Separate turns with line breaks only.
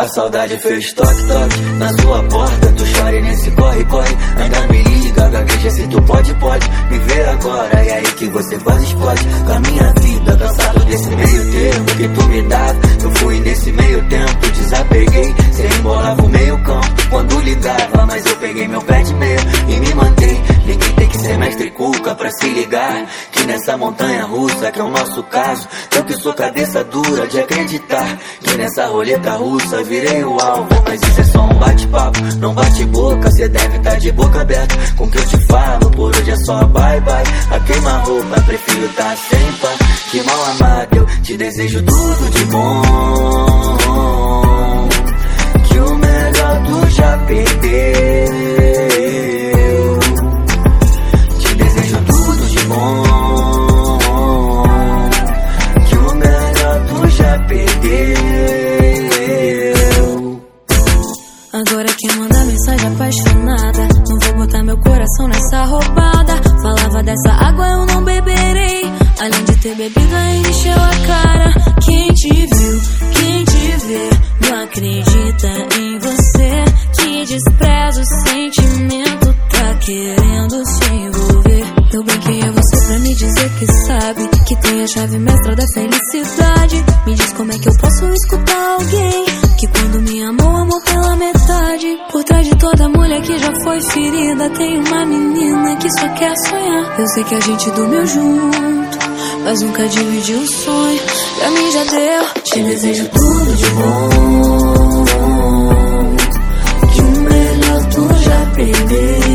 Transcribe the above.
A saudade fez toque-toque na sua porta. Tu chora nesse corre-corre, ainda me liga, gagueja se tu pode me ver agora. E aí que você quase explode com a minha vida. Cansado desse meio termo que tu me dava. Eu fui nesse meio tempo, desapeguei. Cê embolava o meio campo quando ligava, mas eu peguei meu pé de meio e me mantei. Ninguém tem que ser mestre cuca pra se ligar que nessa montanha russa que é o nosso caso, eu que sou cabeça dura de acreditar que nessa roleta russa virei o alvo. Mas isso é só um bate-papo, não bate boca. Cê deve tá de boca aberta com o que eu te falo. Por hoje é só bye-bye, a queima-roupa. Prefiro tá sem pá, que mal amado. Eu te desejo tudo de bom, que o melhor tu já perdeu. Te desejo tudo de bom, que o melhor tu já perdeu.
Agora quem manda mensagem apaixonada, não vou botar meu coração nessa roubada. Falava dessa água eu não beberei, além de ter bebido ainda encheu a cara. Quem te viu, quem te vê, não acredita em você. Que despreza o sentimento, tá querendo se envolver. Eu brinquei a você pra me dizer que sabe que tem a chave mestra da felicidade. Me diz como é que eu posso escutar alguém que quando me amou, amou pela metade. Por trás de toda mulher que já foi ferida tem uma menina que só quer sonhar. Eu sei que a gente dormiu junto, mas nunca dividiu o sonho. Pra mim já deu. Te desejo tudo de bom, que o melhor tu já perdeu.